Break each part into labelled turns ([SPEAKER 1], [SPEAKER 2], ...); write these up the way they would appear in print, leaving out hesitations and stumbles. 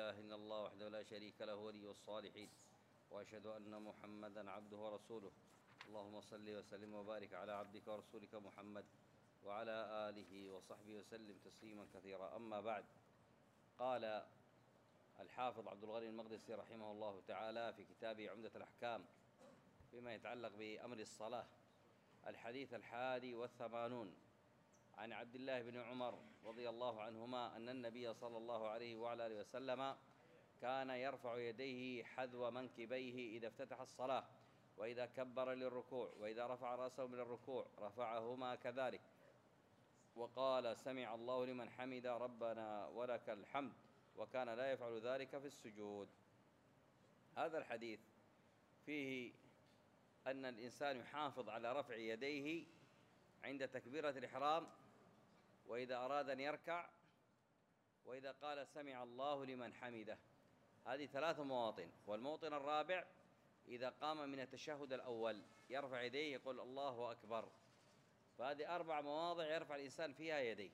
[SPEAKER 1] إله إلا الله وحده لا شريك له ولي الصالحين، وأشهد أن محمدًا عبده ورسوله. اللهم صل وسلم وبارك على عبدك ورسولك محمد وعلى آله وصحبه وسلم تسليمًا كثيرًا. أما بعد، قال الحافظ عبد الغني المقدسي رحمه الله تعالى في كتابه عمدة الأحكام فيما يتعلق بأمر الصلاة، الحديث 81 عن عبد الله بن عمر رضي الله عنهما أن النبي صلى الله عليه وعلى آله وسلم كان يرفع يديه حذو منكبيه إذا افتتح الصلاة، وإذا كبر للركوع، وإذا رفع رأسه من الركوع رفعهما كذلك، وقال سمع الله لمن حمد ربنا ولك الحمد، وكان لا يفعل ذلك في السجود. هذا الحديث فيه أن الإنسان يحافظ على رفع يديه عند تكبيرة الإحرام، وإذا أراد أن يركع، وإذا قال سمع الله لمن حمده. هذه 3 مواطن. والموطن الرابع إذا قام من التشهد الأول يرفع يديه يقول الله أكبر. فهذه 4 مواضع يرفع الإنسان فيها يديه.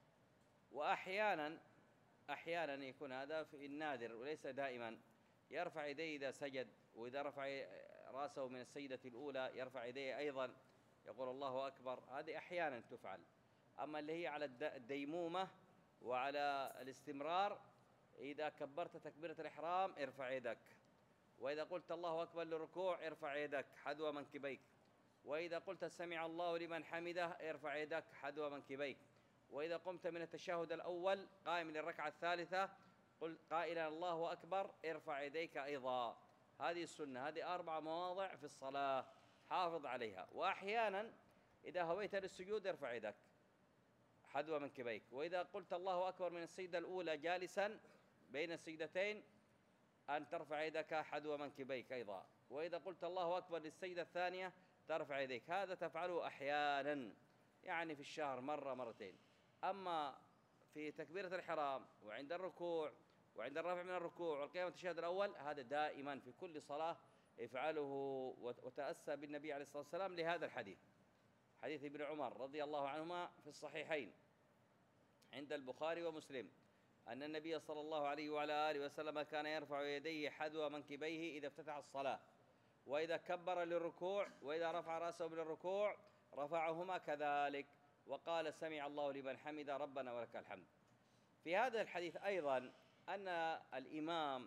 [SPEAKER 1] وأحيانا يكون هذا في النادر وليس دائما، يرفع يديه إذا سجد، وإذا رفع رأسه من السجدة الأولى يرفع يديه أيضا يقول الله أكبر. هذه أحيانا تفعل. أما اللي هي على الديمومة وعلى الاستمرار، إذا كبرت تكبيرة الإحرام ارفع يدك، وإذا قلت الله أكبر للركوع ارفع يدك حذو منكبيك، وإذا قلت سمع الله لمن حمده ارفع يدك حذو منكبيك، وإذا قمت من التشهد الأول قائم للركعة الثالثة قل قائلا الله أكبر ارفع يديك أيضا. هذه السنة. هذه 4 مواضع في الصلاة حافظ عليها. وأحيانا إذا هويت للسجود ارفع يدك حذو منكبيك، وإذا قلت الله أكبر من السجدة الأولى جالسا بين السجدتين أن ترفع يدك حذو منكبيك أيضا، وإذا قلت الله أكبر للسجدة الثانية ترفع يديك. هذا تفعله أحيانا، يعني في الشهر مرة مرتين. أما في تكبيرة الإحرام وعند الركوع وعند الرفع من الركوع والقيام التشهد الأول هذا دائما في كل صلاة يفعله، وتأسى بالنبي عليه الصلاة والسلام لهذا الحديث، حديث ابن عمر رضي الله عنهما في الصحيحين عند البخاري ومسلم أن النبي صلى الله عليه وعلى آله وسلم كان يرفع يديه حذو منكبيه إذا افتتح الصلاة، وإذا كبر للركوع، وإذا رفع رأسه من الركوع رفعهما كذلك، وقال سمع الله لمن حمد ربنا ولك الحمد. في هذا الحديث أيضا أن الإمام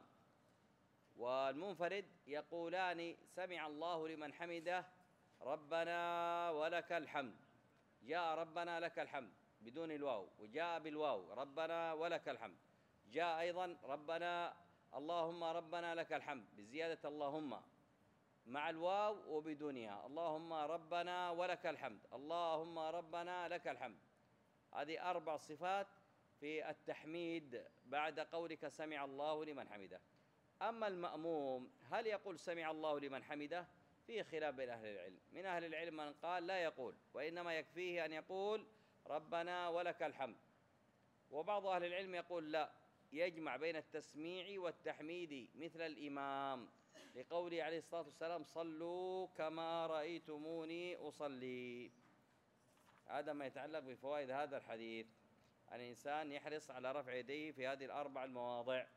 [SPEAKER 1] والمنفرد يقولان سمع الله لمن حمده ربنا ولك الحمد. جاء ربنا لك الحمد بدون الواو، وجاء بالواو ربنا ولك الحمد. جاء أيضا ربنا اللهم ربنا لك الحمد بزيادة اللهم مع الواو وبدونها، اللهم ربنا ولك الحمد، اللهم ربنا لك الحمد. هذه 4 صفات في التحميد بعد قولك سمع الله لمن حمده. أما المأموم هل يقول سمع الله لمن حمده؟ فيه خلاف بين أهل العلم. من أهل العلم من قال لا يقول، وإنما يكفيه أن يقول ربنا ولك الحمد. وبعض أهل العلم يقول لا، يجمع بين التسميع والتحميد مثل الإمام، لقوله عليه الصلاة والسلام صلوا كما رأيتموني أصلي. هذا ما يتعلق بفوائد هذا الحديث. الإنسان يحرص على رفع يديه في هذه 4 المواضع.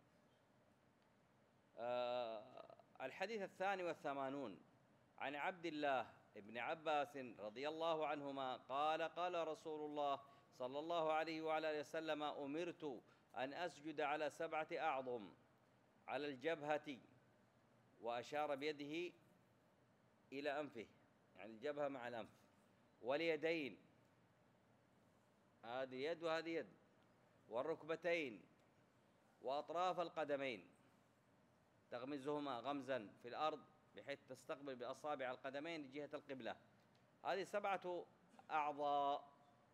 [SPEAKER 1] الحديث 82 عن عبد الله بن عباس رضي الله عنهما قال قال رسول الله صلى الله عليه وعلى آله وسلم أمرت أن أسجد على 7 أعظم، على الجبهة، وأشار بيده إلى أنفه، يعني الجبهة مع الأنف، واليدين، هذه يد وهذه يد، والركبتين، وأطراف القدمين، تغمزهما غمزا في الأرض بحيث تستقبل بأصابع القدمين لجهة القبلة. هذه 7 أعضاء.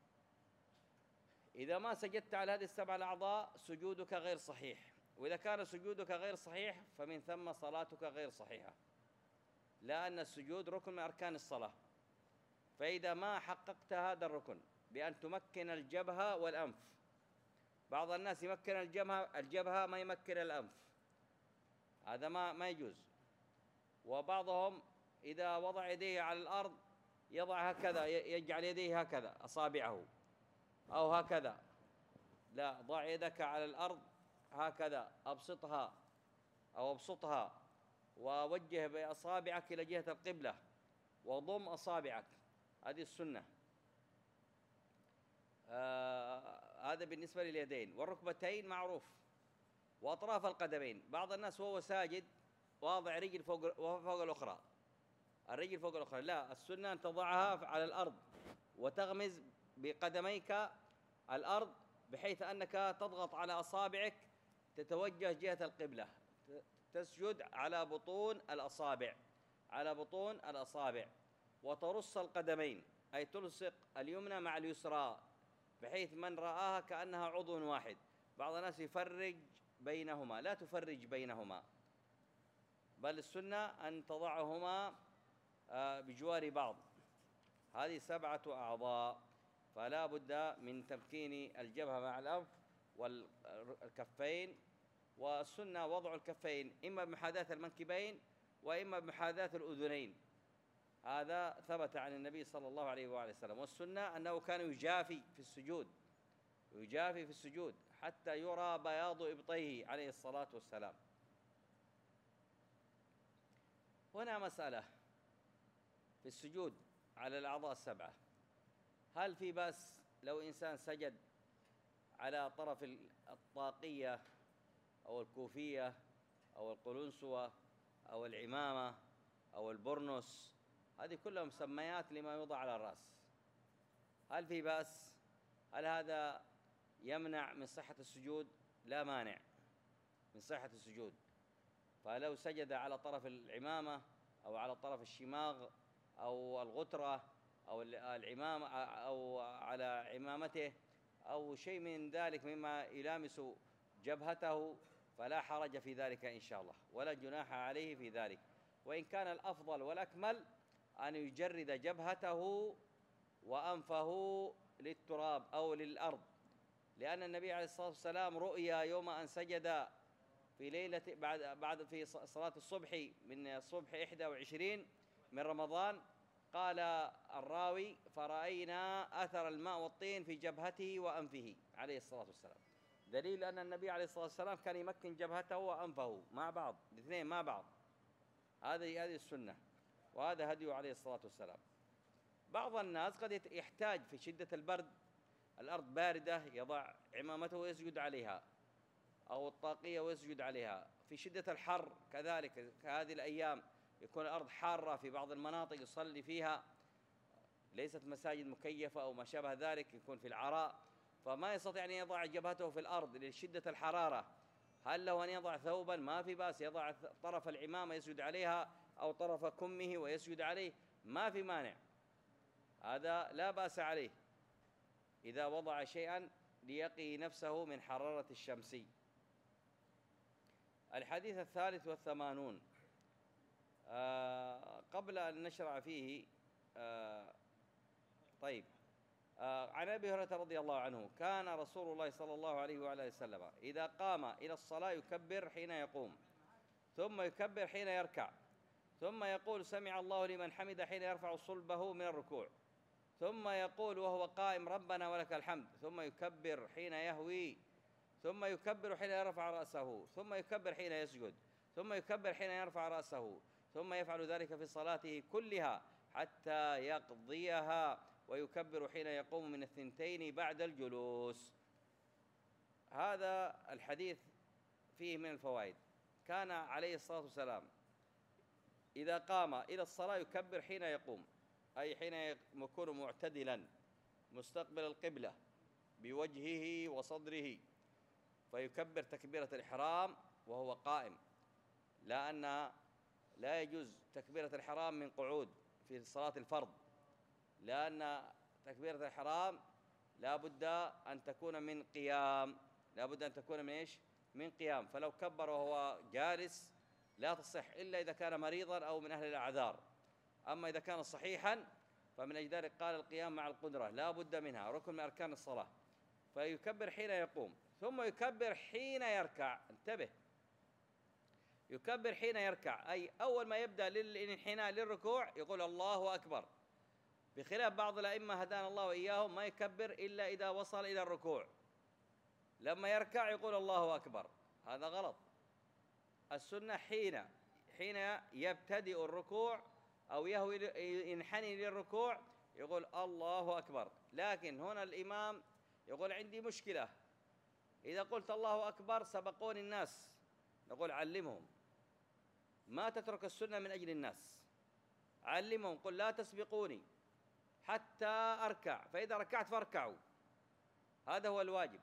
[SPEAKER 1] إذا ما سجدت على هذه 7 الأعضاء سجودك غير صحيح، وإذا كان سجودك غير صحيح فمن ثم صلاتك غير صحيحة، لأن السجود ركن من أركان الصلاة. فإذا ما حققت هذا الركن بأن تمكن الجبهة والأنف، بعض الناس يمكن الجبهة ما يمكن الأنف، هذا ما يجوز. وبعضهم إذا وضع يديه على الأرض يضع هكذا، يجعل يديه هكذا أصابعه أو هكذا. لا، ضع يدك على الأرض هكذا أبسطها أو أبسطها، ووجه بأصابعك إلى جهة القبلة، وضم أصابعك، هذه السنة. هذا بالنسبة لليدين. والركبتين معروف، وأطراف القدمين. بعض الناس وهو ساجد واضع رجل فوق الأخرى، الرجل فوق الأخرى، لا، السنة أن تضعها على الأرض وتغمز بقدميك الأرض، بحيث أنك تضغط على أصابعك تتوجه جهة القبلة، تسجد على بطون الأصابع، على بطون الأصابع، وترص القدمين، أي تلصق اليمنى مع اليسرى، بحيث من رآها كأنها عضو واحد. بعض الناس يفرج بينهما، لا تفرج بينهما، بل السنة أن تضعهما بجوار بعض. هذه 7 أعضاء، فلا بد من تمكين الجبهة مع الأنف والكفين. والسنة وضع الكفين إما بمحاذاة المنكبين وإما بمحاذاة الأذنين، هذا ثبت عن النبي صلى الله عليه وآله وسلم. والسنة أنه كان يجافي في السجود، يجافي في السجود حتى يرى بياض إبطيه عليه الصلاة والسلام. هنا مسألة في السجود على الأعضاء 7، هل في بأس لو إنسان سجد على طرف الطاقية أو الكوفية أو القلنسوة أو العمامة أو البرنس؟ هذه كلها مسميات لما يوضع على الرأس. هل في بأس؟ هل هذا يمنع من صحة السجود؟ لا مانع من صحة السجود. فلو سجد على طرف العمامة أو على طرف الشماغ أو الغترة أو العمامة أو على عمامته أو شيء من ذلك مما يلامس جبهته، فلا حرج في ذلك إن شاء الله، ولا جناح عليه في ذلك. وإن كان الأفضل والأكمل أن يجرد جبهته وأنفه للتراب أو للأرض، لأن النبي عليه الصلاة والسلام رؤيا يوم أن سجد في ليلة بعد في صلاة الصبح من الصبح 21 من رمضان، قال الراوي: فرأينا أثر الماء والطين في جبهته وأنفه عليه الصلاة والسلام، دليل أن النبي عليه الصلاة والسلام كان يمكن جبهته وأنفه مع بعض، الاثنين مع بعض. هذه السنة، وهذا هديه عليه الصلاة والسلام. بعض الناس قد يحتاج في شدة البرد، الأرض باردة، يضع عمامته ويسجد عليها أو الطاقية ويسجد عليها. في شدة الحر كذلك، كهذه الأيام يكون الأرض حارة في بعض المناطق يصلي فيها، ليست مساجد مكيفة أو ما شابه ذلك، يكون في العراء، فما يستطيع أن يضع جبهته في الأرض لشدة الحرارة. هل له أن يضع ثوبا؟ ما في بأس، يضع طرف العمامة يسجد عليها أو طرف كمه ويسجد عليه، ما في مانع، هذا لا بأس عليه إذا وضع شيئا ليقي نفسه من حرارة الشمس. الحديث 83. قبل أن نشرع فيه، طيب، عن أبي هريرة رضي الله عنه: كان رسول الله صلى الله عليه وآله وسلم إذا قام إلى الصلاة يكبر حين يقوم، ثم يكبر حين يركع، ثم يقول: سمع الله لمن حمد حين يرفع صلبه من الركوع، ثم يقول وهو قائم: ربنا ولك الحمد، ثم يكبر حين يهوي، ثم يكبر حين يرفع رأسه، ثم يكبر حين يسجد، ثم يكبر حين يرفع رأسه، ثم يفعل ذلك في صلاته كلها حتى يقضيها، ويكبر حين يقوم من 2 بعد الجلوس. هذا الحديث فيه من الفوائد. كان عليه الصلاة والسلام إذا قام إلى الصلاة يكبر حين يقوم، أي حين يكون معتدلا مستقبل القبلة بوجهه وصدره، فيكبر تكبيرة الإحرام وهو قائم، لأن لا يجوز تكبيرة الإحرام من قعود في صلاة الفرض، لأن تكبيرة الإحرام لا بد أن تكون من قيام، لا بد أن تكون من إيش؟ من قيام. فلو كبر وهو جالس لا تصح إلا إذا كان مريضا أو من أهل الأعذار. أما إذا كان صحيحا فمن أجل ذلك قال القيام مع القدرة لا بد منها، ركن من أركان الصلاة. فيكبر حين يقوم، ثم يكبر حين يركع. انتبه، يكبر حين يركع، أي أول ما يبدأ للانحناء للركوع يقول الله أكبر، بخلاف بعض الأئمة هدانا الله وإياهم ما يكبر إلا إذا وصل إلى الركوع، لما يركع يقول الله أكبر. هذا غلط. السنة حين يبتدئ الركوع أو ينحني للركوع يقول الله أكبر. لكن هنا الإمام يقول عندي مشكلة، إذا قلت الله أكبر سبقوني الناس، نقول علمهم، ما تترك السنة من أجل الناس، علمهم، قل لا تسبقوني حتى أركع، فإذا ركعت فاركعوا، هذا هو الواجب.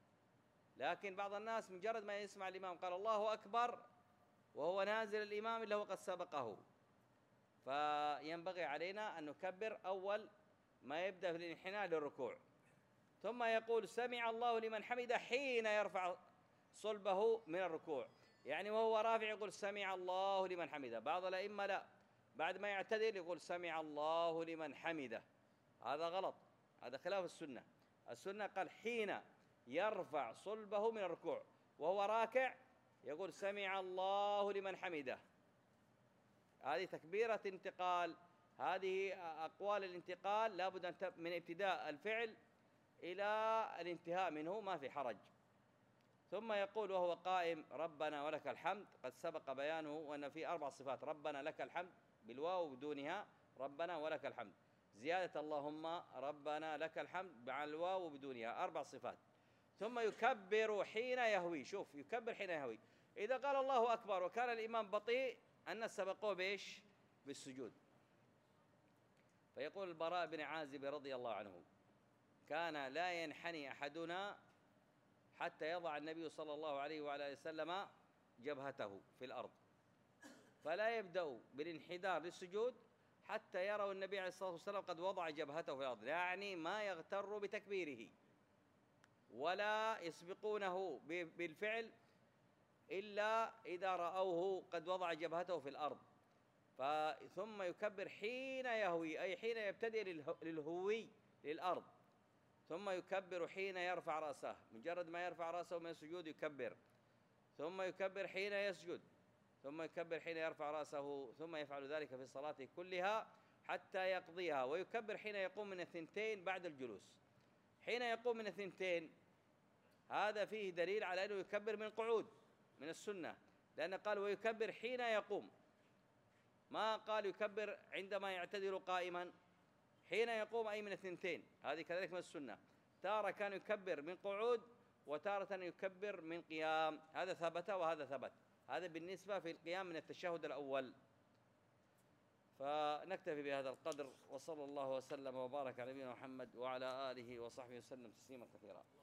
[SPEAKER 1] لكن بعض الناس مجرد ما يسمع الإمام قال الله أكبر وهو نازل الإمام إلا هو قد سبقه، فينبغي علينا أن نكبر أول ما يبدأ في الانحناء للركوع، ثم يقول سمع الله لمن حمده حين يرفع صلبه من الركوع، يعني وهو رافع يقول سمع الله لمن حمده. بعض الأئمة لا، بعد ما يعتدل يقول سمع الله لمن حمده، هذا غلط، هذا خلاف السنة. السنة قال حين يرفع صلبه من الركوع وهو راكع يقول سمع الله لمن حمده. هذه تكبيرة انتقال، هذه أقوال الانتقال لابد أن من ابتداء الفعل إلى الانتهاء منه ما في حرج. ثم يقول وهو قائم ربنا ولك الحمد، قد سبق بيانه وأن في 4 صفات، ربنا لك الحمد بالواو بدونها، ربنا ولك الحمد، زيادة اللهم ربنا لك الحمد مع الواو بدونها، 4 صفات. ثم يكبر حين يهوي، شوف يكبر حين يهوي. إذا قال الله أكبر وكان الإمام بطيء الناس سبقوه بإيش؟ بالسجود. فيقول البراء بن عازب رضي الله عنه كان لا ينحني أحدنا حتى يضع النبي صلى الله عليه وعلى آله وسلم جبهته في الأرض، فلا يبدأ بالانحدار للسجود حتى يروا النبي عليه الصلاة والسلام قد وضع جبهته في الأرض، يعني ما يغتر بتكبيره ولا يسبقونه بالفعل إلا إذا رأوه قد وضع جبهته في الأرض. ثم يكبر حين يهوي، أي حين يبتدئ للهوي للأرض، ثم يكبر حين يرفع رأسه، مجرد ما يرفع رأسه من السجود يكبر، ثم يكبر حين يسجد، ثم يكبر حين يرفع رأسه، ثم يفعل ذلك في صلاته كلها حتى يقضيها. ويكبر حين يقوم من الثنتين بعد الجلوس. حين يقوم من الثنتين هذا فيه دليل على أنه يكبر من القعود من السنة، لأن قال ويكبر حين يقوم، ما قال يكبر عندما يعتدل قائما. حين يقوم أي من الثنتين، هذه كذلك من السنة. تارة كان يكبر من قعود وتارة يكبر من قيام، هذا ثبت وهذا ثبت. هذا بالنسبة في القيام من التشهد الأول. فنكتفي بهذا القدر، وصلى الله وسلم وبارك على نبينا محمد وعلى آله وصحبه وسلم تسليما كثيرا.